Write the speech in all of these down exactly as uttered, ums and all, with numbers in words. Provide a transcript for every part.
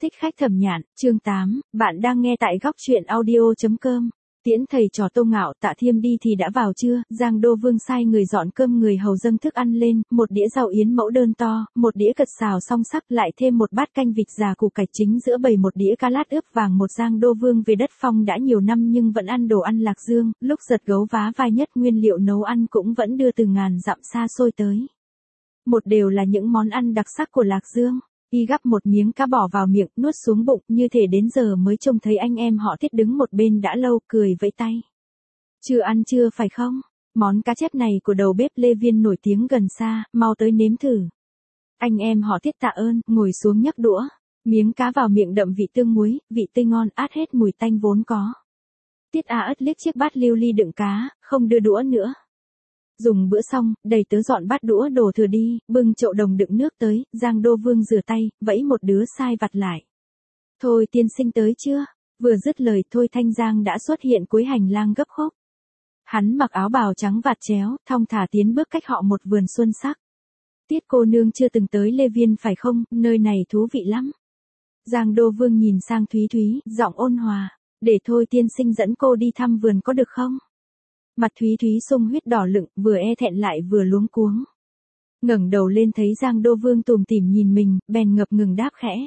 Thích khách Thẩm Nhạn, chương tám, bạn đang nghe tại góc truyện audio.com. Tiễn thầy trò Tô Ngạo Tạ Thiêm đi thì đã vào trưa, Giang Đô Vương sai người dọn cơm người hầu dâng thức ăn lên, một đĩa rau yến mẫu đơn to, một đĩa cật xào song sắc lại thêm một bát canh vịt già củ cải, chính giữa bày một đĩa cá lát ướp vàng. Một Giang Đô Vương về đất phong đã nhiều năm nhưng vẫn ăn đồ ăn Lạc Dương, lúc giật gấu vá vai nhất nguyên liệu nấu ăn cũng vẫn đưa từ ngàn dặm xa xôi tới. Một đều là những món ăn đặc sắc của Lạc Dương. Y gắp một miếng cá bỏ vào miệng, nuốt xuống bụng, như thể đến giờ mới trông thấy anh em họ Tiết đứng một bên đã lâu, cười vẫy tay. Chưa ăn chưa phải không? Món cá chép này của đầu bếp Lê Viên nổi tiếng gần xa, mau tới nếm thử. Anh em họ Tiết tạ ơn, ngồi xuống nhấc đũa. Miếng cá vào miệng đậm vị tương muối, vị tươi ngon át hết mùi tanh vốn có. Tiết A Ất liếc chiếc bát lưu ly đựng cá, không đưa đũa nữa. Dùng bữa xong, đầy tớ dọn bát đũa đồ thừa đi, bưng chậu đồng đựng nước tới, Giang Đô Vương rửa tay, vẫy một đứa sai vặt lại. Thôi tiên sinh tới chưa? Vừa dứt lời Thôi Thanh Giang đã xuất hiện cuối hành lang gấp khúc. Hắn mặc áo bào trắng vạt chéo, thong thả tiến bước cách họ một vườn xuân sắc. Tiết cô nương chưa từng tới Lê Viên phải không, nơi này thú vị lắm. Giang Đô Vương nhìn sang Thúy Thúy, giọng ôn hòa, để Thôi tiên sinh dẫn cô đi thăm vườn có được không? Mặt Thúy Thúy sung huyết đỏ lựng, vừa e thẹn lại vừa luống cuống. Ngẩng đầu lên thấy Giang Đô Vương tủm tỉm nhìn mình, bèn ngập ngừng đáp khẽ.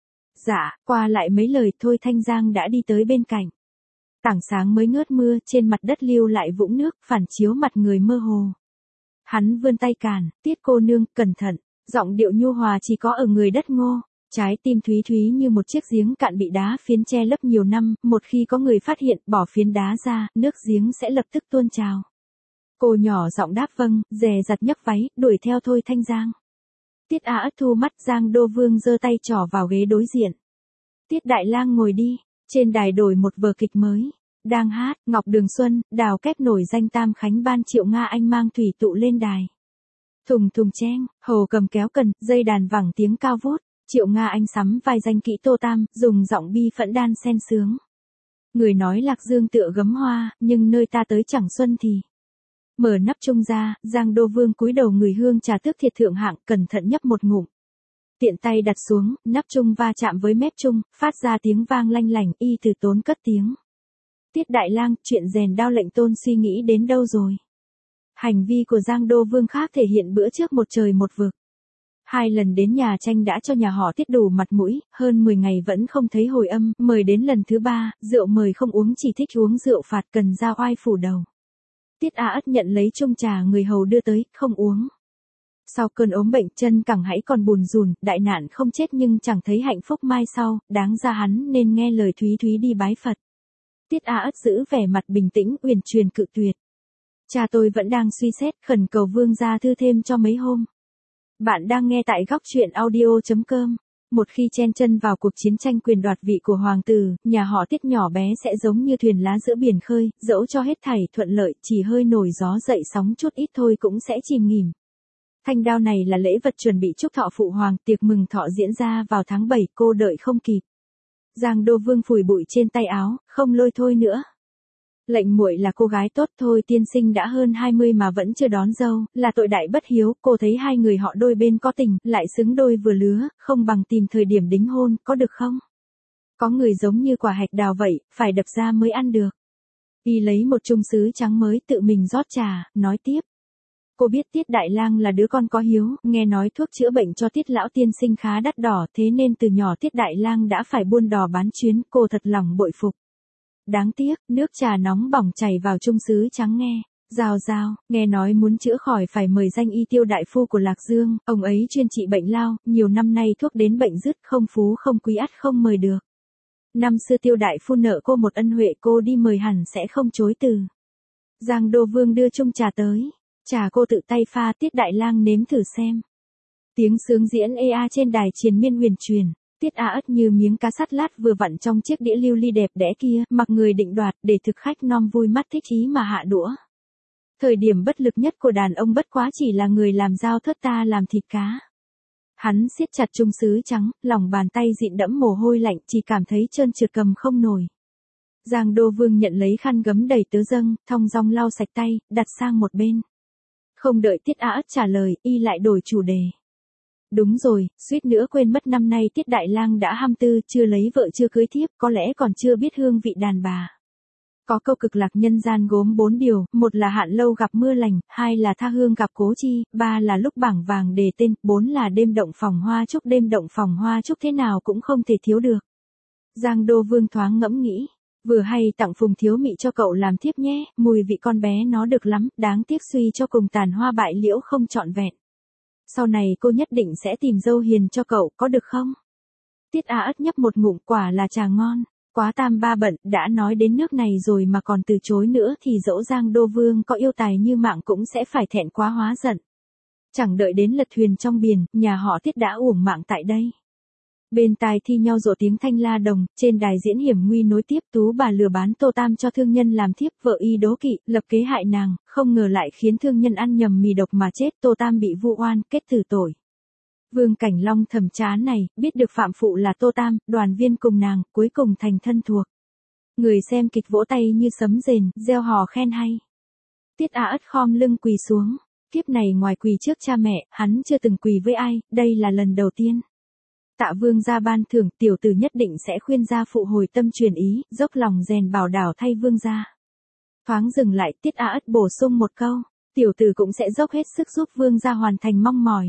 Dạ, qua lại mấy lời Thôi Thanh Giang đã đi tới bên cạnh. Tảng sáng mới ngớt mưa, trên mặt đất lưu lại vũng nước, phản chiếu mặt người mơ hồ. Hắn vươn tay cản, Tiết cô nương, cẩn thận, giọng điệu nhu hòa chỉ có ở người đất ngô. Trái tim Thúy Thúy như một chiếc giếng cạn bị đá phiến che lấp nhiều năm, một khi có người phát hiện, bỏ phiến đá ra, nước giếng sẽ lập tức tuôn trào. Cô nhỏ giọng đáp vâng, dè dặt nhấc váy, đuổi theo Thôi Thanh Giang. Tiết A Ất thu mắt, Giang Đô Vương giơ tay trỏ vào ghế đối diện. Tiết Đại Lang ngồi đi, trên đài đổi một vở kịch mới. Đang hát, Ngọc Đường Xuân, Đào Kép nổi danh Tam Khánh ban Triệu Nga Anh mang thủy tụ lên đài. Thùng thùng cheng, hầu cầm kéo cần, dây đàn vẳng tiếng cao vút. Triệu Nga Anh sắm vai danh kỹ Tô Tam, dùng giọng bi phẫn đan xen sướng. Người nói Lạc Dương tựa gấm hoa, nhưng nơi ta tới chẳng xuân thì. Mở nắp chung ra, Giang Đô Vương cúi đầu người hương trà tước thiệt thượng hạng, cẩn thận nhấp một ngụm. Tiện tay đặt xuống, nắp chung va chạm với mép chung, phát ra tiếng vang lanh lảnh, y từ tốn cất tiếng. Tiết Đại Lang, chuyện rèn đao lệnh tôn suy nghĩ đến đâu rồi? Hành vi của Giang Đô Vương khác thể hiện bữa trước một trời một vực. Hai lần đến nhà tranh đã cho nhà họ Tiết đủ mặt mũi, hơn mười ngày vẫn không thấy hồi âm, mời đến lần thứ ba, rượu mời không uống chỉ thích uống rượu phạt cần ra oai phủ đầu. Tiết A Ất nhận lấy chung trà người hầu đưa tới, không uống. Sau cơn ốm bệnh chân cẳng hãy còn bùn rùn, đại nạn không chết nhưng chẳng thấy hạnh phúc mai sau, đáng ra hắn nên nghe lời Thúy Thúy đi bái Phật. Tiết A Ất giữ vẻ mặt bình tĩnh, uyển chuyển cự tuyệt. Cha tôi vẫn đang suy xét, khẩn cầu vương gia thư thêm cho mấy hôm. Bạn đang nghe tại góc truyện audio.com. Một khi chen chân vào cuộc chiến tranh quyền đoạt vị của hoàng tử, nhà họ Tiết nhỏ bé sẽ giống như thuyền lá giữa biển khơi, dẫu cho hết thảy thuận lợi, chỉ hơi nổi gió dậy sóng chút ít thôi cũng sẽ chìm nghỉm. Thanh đao này là lễ vật chuẩn bị chúc thọ phụ hoàng, tiệc mừng thọ diễn ra vào tháng bảy, cô đợi không kịp. Giang Đô Vương phủi bụi trên tay áo, không lôi Thôi nữa. Lệnh muội là cô gái tốt thôi, tiên sinh đã hơn hai mươi mà vẫn chưa đón dâu, là tội đại bất hiếu, cô thấy hai người họ đôi bên có tình, lại xứng đôi vừa lứa, không bằng tìm thời điểm đính hôn, có được không? Có người giống như quả hạch đào vậy, phải đập ra mới ăn được. Y lấy một chung sứ trắng mới tự mình rót trà, nói tiếp. Cô biết Tiết Đại Lang là đứa con có hiếu, nghe nói thuốc chữa bệnh cho Tiết lão tiên sinh khá đắt đỏ, thế nên từ nhỏ Tiết Đại Lang đã phải buôn đò bán chuyến, cô thật lòng bội phục. Đáng tiếc, nước trà nóng bỏng chảy vào chung sứ trắng nghe. Rào rào, nghe nói muốn chữa khỏi phải mời danh y Tiêu đại phu của Lạc Dương, ông ấy chuyên trị bệnh lao, nhiều năm nay thuốc đến bệnh dứt, không phú không quý ắt không mời được. Năm xưa Tiêu đại phu nợ cô một ân huệ, cô đi mời hẳn sẽ không chối từ. Giang Đô Vương đưa chung trà tới, trà cô tự tay pha, Tiết Đại Lang nếm thử xem. Tiếng sướng diễn ê a trên đài triền miên huyền truyền. Tiết A Ất như miếng cá sắt lát vừa vặn trong chiếc đĩa lưu ly đẹp đẽ kia, mặc người định đoạt, để thực khách nom vui mắt thích ý mà hạ đũa. Thời điểm bất lực nhất của đàn ông bất quá chỉ là người làm dao thớt ta làm thịt cá. Hắn siết chặt chung sứ trắng, lòng bàn tay dịn đẫm mồ hôi lạnh, chỉ cảm thấy trơn trượt cầm không nổi. Giang Đô Vương nhận lấy khăn gấm đầy tớ dâng, thong dong lau sạch tay, đặt sang một bên. Không đợi Tiết A Ất trả lời, y lại đổi chủ đề. Đúng rồi, suýt nữa quên mất năm nay Tiết Đại Lang đã hăm tư, chưa lấy vợ chưa cưới thiếp, có lẽ còn chưa biết hương vị đàn bà. Có câu cực lạc nhân gian gốm bốn điều, một là hạn lâu gặp mưa lành, hai là tha hương gặp cố chi, ba là lúc bảng vàng đề tên, bốn là đêm động phòng hoa chúc, đêm động phòng hoa chúc thế nào cũng không thể thiếu được. Giang Đô Vương thoáng ngẫm nghĩ, vừa hay tặng Phùng Thiếu Mị cho cậu làm thiếp nhé, mùi vị con bé nó được lắm, đáng tiếc suy cho cùng tàn hoa bại liễu không trọn vẹn. Sau này cô nhất định sẽ tìm dâu hiền cho cậu, có được không? Tiết Á Ất nhấp một ngụm, quả là trà ngon. Quá tam ba bận, đã nói đến nước này rồi mà còn từ chối nữa thì dẫu Giang Đô Vương có yêu tài như mạng cũng sẽ phải thẹn quá hóa giận. Chẳng đợi đến lật thuyền trong biển, nhà họ Tiết đã uổng mạng tại đây. Bên tai thi nhau rộ tiếng thanh la đồng, trên đài diễn hiểm nguy nối tiếp, Tú bà lừa bán Tô Tam cho thương nhân làm thiếp, vợ y đố kỵ, lập kế hại nàng, không ngờ lại khiến thương nhân ăn nhầm mì độc mà chết, Tô Tam bị vu oan, kết tử tội. Vương Cảnh Long thầm chán này, biết được phạm phụ là Tô Tam, đoàn viên cùng nàng, cuối cùng thành thân thuộc. Người xem kịch vỗ tay như sấm rền, reo hò khen hay. Tiết Á Ất khom lưng quỳ xuống, kiếp này ngoài quỳ trước cha mẹ, hắn chưa từng quỳ với ai, đây là lần đầu tiên. Tạ Vương gia ban thưởng, tiểu tử nhất định sẽ khuyên gia phụ hồi tâm truyền ý, dốc lòng rèn bảo đảo thay Vương gia. Thoáng dừng lại, Tiết Á Ất bổ sung một câu, tiểu tử cũng sẽ dốc hết sức giúp Vương gia hoàn thành mong mỏi.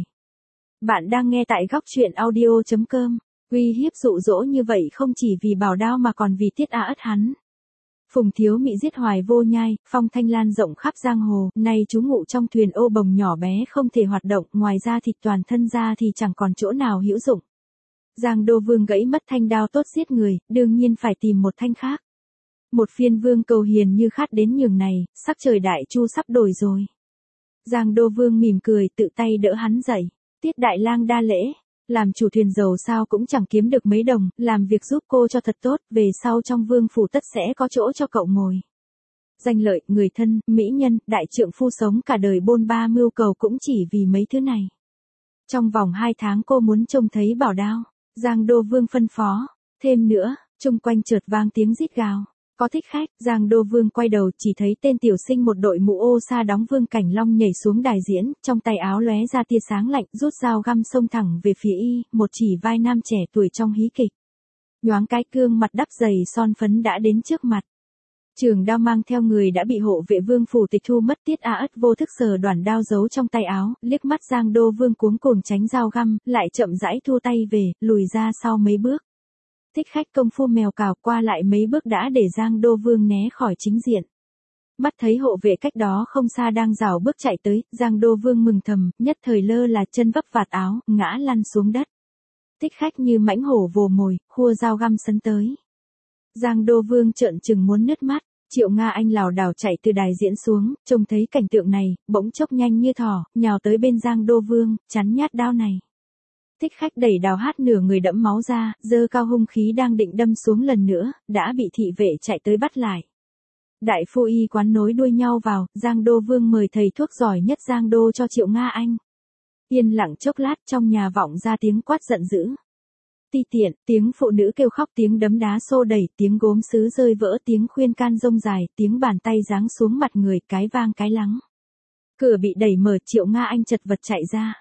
Bạn đang nghe tại góc truyện audio chấm com. Uy hiếp dụ dỗ như vậy không chỉ vì bảo đao mà còn vì Tiết Á Ất hắn. Phùng Thiếu Mị giết hoài vô nhai, phong thanh lan rộng khắp giang hồ, nay trú ngụ trong thuyền ô bồng nhỏ bé không thể hoạt động, ngoài ra thịt toàn thân ra thì chẳng còn chỗ nào hữu dụng. Giang Đô Vương gãy mất thanh đao tốt giết người, đương nhiên phải tìm một thanh khác. Một phiên vương cầu hiền như khát đến nhường này, sắc trời đại chu sắp đổi rồi. Giang Đô Vương mỉm cười tự tay đỡ hắn dậy. Tiết Đại Lang đa lễ, làm chủ thuyền dầu sao cũng chẳng kiếm được mấy đồng, làm việc giúp cô cho thật tốt, về sau trong vương phủ tất sẽ có chỗ cho cậu ngồi. Danh lợi, người thân, mỹ nhân, đại trượng phu sống cả đời bôn ba mưu cầu cũng chỉ vì mấy thứ này. Trong vòng hai tháng cô muốn trông thấy bảo đao. Giang Đô Vương phân phó, thêm nữa, chung quanh chợt vang tiếng rít gào. Có thích khách, Giang Đô Vương quay đầu chỉ thấy tên tiểu sinh một đội mũ ô sa đóng Vương Cảnh Long nhảy xuống đài diễn, trong tay áo lóe ra tia sáng lạnh, rút dao găm xông thẳng về phía y, một chỉ vai nam trẻ tuổi trong hí kịch. Nhoáng cái cương mặt đắp dày son phấn đã đến trước mặt. Trường đao mang theo người đã bị hộ vệ Vương phủ tịch thu mất. Tiết Á Ất vô thức sờ đoản đao giấu trong tay áo, liếc mắt Giang Đô Vương cuống cuồng tránh dao găm, lại chậm rãi thu tay về, lùi ra sau mấy bước. Thích khách công phu mèo cào, qua lại mấy bước đã để Giang Đô Vương né khỏi chính diện. Mắt thấy hộ vệ cách đó không xa đang rảo bước chạy tới, Giang Đô Vương mừng thầm, nhất thời lơ là chân vấp vạt áo, ngã lăn xuống đất. Thích khách như mãnh hổ vồ mồi, khua dao găm sấn tới. Giang Đô Vương trợn trừng muốn nứt mắt, Triệu Nga Anh lảo đảo chạy từ đài diễn xuống, trông thấy cảnh tượng này, bỗng chốc nhanh như thỏ, nhào tới bên Giang Đô Vương, chắn nhát đao này. Thích khách đẩy đào hát nửa người đẫm máu ra, giơ cao hung khí đang định đâm xuống lần nữa, đã bị thị vệ chạy tới bắt lại. Đại phu y quán nối đuôi nhau vào, Giang Đô Vương mời thầy thuốc giỏi nhất Giang Đô cho Triệu Nga Anh. Yên lặng chốc lát, trong nhà vọng ra tiếng quát giận dữ. Ti tiện, tiếng phụ nữ kêu khóc, tiếng đấm đá xô đẩy, tiếng gốm sứ rơi vỡ, tiếng khuyên can rông dài, tiếng bàn tay giáng xuống mặt người, cái vang cái lắng. Cửa bị đẩy mở, Triệu Nga Anh chật vật chạy ra.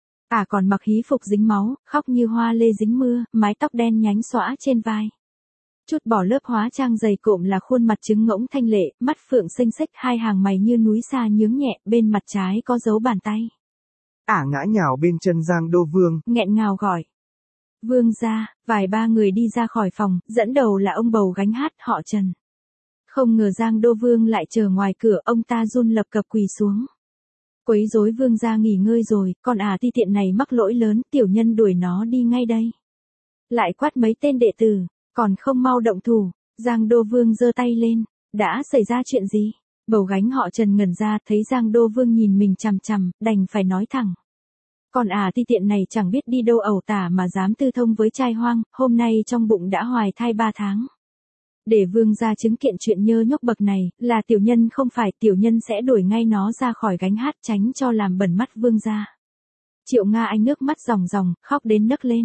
À còn mặc hí phục dính máu, khóc như hoa lê dính mưa, mái tóc đen nhánh xõa trên vai. Chút bỏ lớp hóa trang dày cộm là khuôn mặt trứng ngỗng thanh lệ, mắt phượng xinh xếch, hai hàng mày như núi xa nhướng nhẹ, bên mặt trái có dấu bàn tay. Ả ngã nhào bên chân Giang Đô Vương, nghẹn ngào gọi. Vương gia, vài ba người đi ra khỏi phòng, dẫn đầu là ông bầu gánh hát họ Trần. Không ngờ Giang Đô Vương lại chờ ngoài cửa, ông ta run lập cập quỳ xuống. Quấy rối Vương gia nghỉ ngơi rồi, còn à ti tiện này mắc lỗi lớn, tiểu nhân đuổi nó đi ngay đây. Lại quát mấy tên đệ tử, còn không mau động thủ. Giang Đô Vương giơ tay lên, đã xảy ra chuyện gì? Bầu gánh họ Trần ngẩn ra, thấy Giang Đô Vương nhìn mình chằm chằm, đành phải nói thẳng. Còn à ti tiện này chẳng biết đi đâu ẩu tả mà dám tư thông với trai hoang, hôm nay trong bụng đã hoài thai ba tháng. Để Vương gia chứng kiện chuyện nhơ nhóc bậc này, là tiểu nhân không phải, tiểu nhân sẽ đuổi ngay nó ra khỏi gánh hát, tránh cho làm bẩn mắt Vương gia. Triệu Nga Anh nước mắt ròng ròng, khóc đến nấc lên.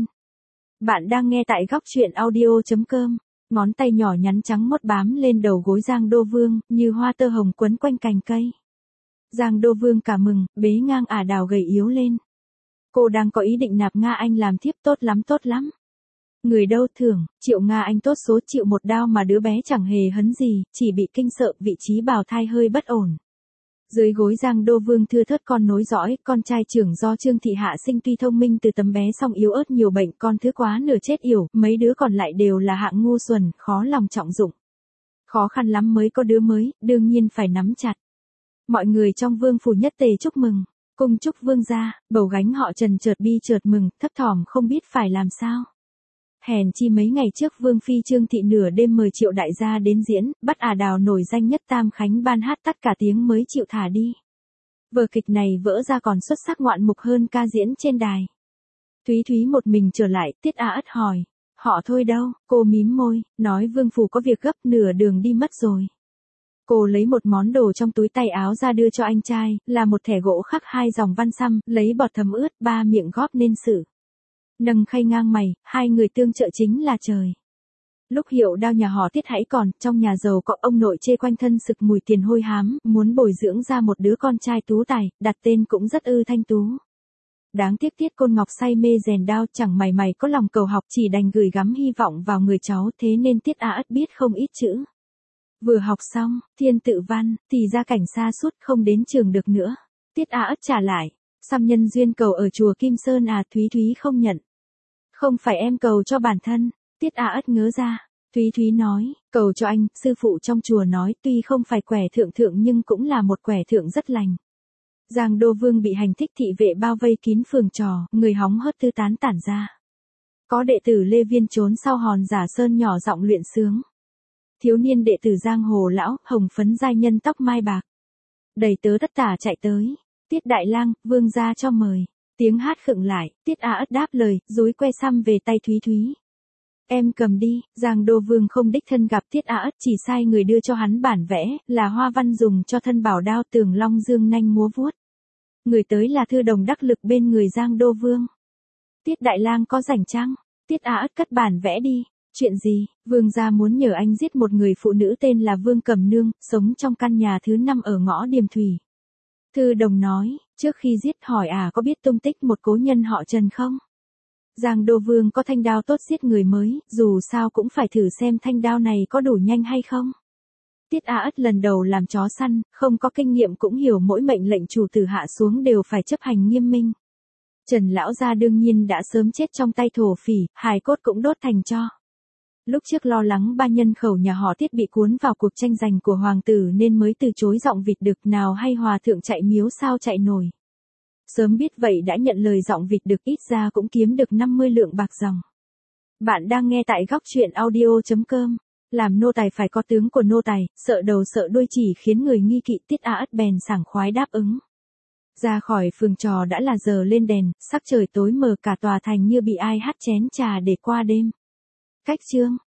Bạn đang nghe tại góc truyện audio chấm com. Ngón tay nhỏ nhắn trắng mốt bám lên đầu gối Giang Đô Vương, như hoa tơ hồng quấn quanh cành cây. Giang Đô Vương cả mừng, bế ngang ả đào gầy yếu lên. Cô đang có ý định nạp Nga Anh làm thiếp, tốt lắm tốt lắm. Người đâu thưởng, Triệu Nga Anh tốt số chịu một đao mà đứa bé chẳng hề hấn gì, chỉ bị kinh sợ, vị trí bào thai hơi bất ổn. Dưới gối Giang Đô Vương thưa thớt con nối dõi, con trai trưởng do Trương Thị Hạ sinh tuy thông minh từ tấm bé song yếu ớt nhiều bệnh, con thứ quá nửa chết yểu, mấy đứa còn lại đều là hạng ngu xuẩn, khó lòng trọng dụng. Khó khăn lắm mới có đứa mới, đương nhiên phải nắm chặt. Mọi người trong vương phủ nhất tề chúc mừng, cùng chúc vương gia, bầu gánh họ Trần chợt bi chợt mừng, thấp thỏm không biết phải làm sao. Hèn chi mấy ngày trước Vương Phi Trương Thị nửa đêm mời Triệu đại gia đến diễn, bắt ả Đào nổi danh nhất Tam Khánh ban hát tắt cả tiếng mới chịu thả đi. Vở kịch này vỡ ra còn xuất sắc ngoạn mục hơn ca diễn trên đài. Thúy Thúy một mình trở lại, Tiết A Ất hỏi, họ thôi đâu, cô mím môi, nói Vương phủ có việc gấp, nửa đường đi mất rồi. Cô lấy một món đồ trong túi tay áo ra đưa cho anh trai, là một thẻ gỗ khắc hai dòng văn xăm, lấy bọt thấm ướt, ba miệng góp nên sự. Nâng khay ngang mày, hai người tương trợ chính là trời. Lúc Hiệu Đao nhà họ Tiết hãy còn, trong nhà giàu có ông nội chê quanh thân sực mùi tiền hôi hám, muốn bồi dưỡng ra một đứa con trai tú tài, đặt tên cũng rất ư thanh tú. Đáng tiếc Tiết Côn Ngọc say mê rèn đao, chẳng mày mày có lòng cầu học, chỉ đành gửi gắm hy vọng vào người cháu, thế nên Tiết A Ất biết không ít chữ. Vừa học xong, thiên tự văn, thì ra cảnh xa suốt không đến trường được nữa. Tiết A Ất trả lại, xăm nhân duyên cầu ở chùa Kim Sơn à, Thúy Thúy không nhận. Không phải em cầu cho bản thân, Tiết A Ất ngớ ra. Thúy Thúy nói, cầu cho anh, sư phụ trong chùa nói tuy không phải quẻ thượng thượng nhưng cũng là một quẻ thượng rất lành. Giang Đô Vương bị hành thích thị vệ bao vây kín phường trò, người hóng hớt tư tán tản ra. Có đệ tử Lê Viên trốn sau hòn giả sơn nhỏ giọng luyện sướng. Thiếu niên đệ tử Giang Hồ lão, hồng phấn giai nhân tóc mai bạc. Đầy tớ tất tả chạy tới. Tiết Đại Lang, Vương gia cho mời. Tiếng hát khựng lại, Tiết A Ất đáp lời, dúi que xăm về tay Thúy Thúy. Em cầm đi, Giang Đô Vương không đích thân gặp Tiết A Ất, chỉ sai người đưa cho hắn bản vẽ, là hoa văn dùng cho thân bảo đao tường long dương nanh múa vuốt. Người tới là thư đồng đắc lực bên người Giang Đô Vương. Tiết Đại Lang có rảnh chăng? Tiết A Ất cất bản vẽ đi. Chuyện gì? Vương gia muốn nhờ anh giết một người phụ nữ tên là Vương Cẩm Nương, sống trong căn nhà thứ năm ở ngõ Điềm Thủy. Thư đồng nói, trước khi giết hỏi à có biết tung tích một cố nhân họ Trần không? Giang Đô Vương có thanh đao tốt giết người mới, dù sao cũng phải thử xem thanh đao này có đủ nhanh hay không. Tiết A Ất lần đầu làm chó săn, không có kinh nghiệm cũng hiểu mỗi mệnh lệnh chủ tử hạ xuống đều phải chấp hành nghiêm minh. Trần lão gia đương nhiên đã sớm chết trong tay thổ phỉ, hài cốt cũng đốt thành tro. Lúc trước lo lắng ba nhân khẩu nhà họ Tiết bị cuốn vào cuộc tranh giành của hoàng tử nên mới từ chối giọng vịt đực, nào hay hòa thượng chạy miếu sao chạy nổi. Sớm biết vậy đã nhận lời giọng vịt đực, ít ra cũng kiếm được năm mươi lượng bạc dòng. Bạn đang nghe tại góc truyện audio chấm com. Làm nô tài phải có tướng của nô tài, sợ đầu sợ đuôi chỉ khiến người nghi kỵ. Tiết A Ất bèn sảng khoái đáp ứng. Ra khỏi phường trò đã là giờ lên đèn, sắc trời tối mờ, cả tòa thành như bị ai hắt chén trà để qua đêm. Cách chương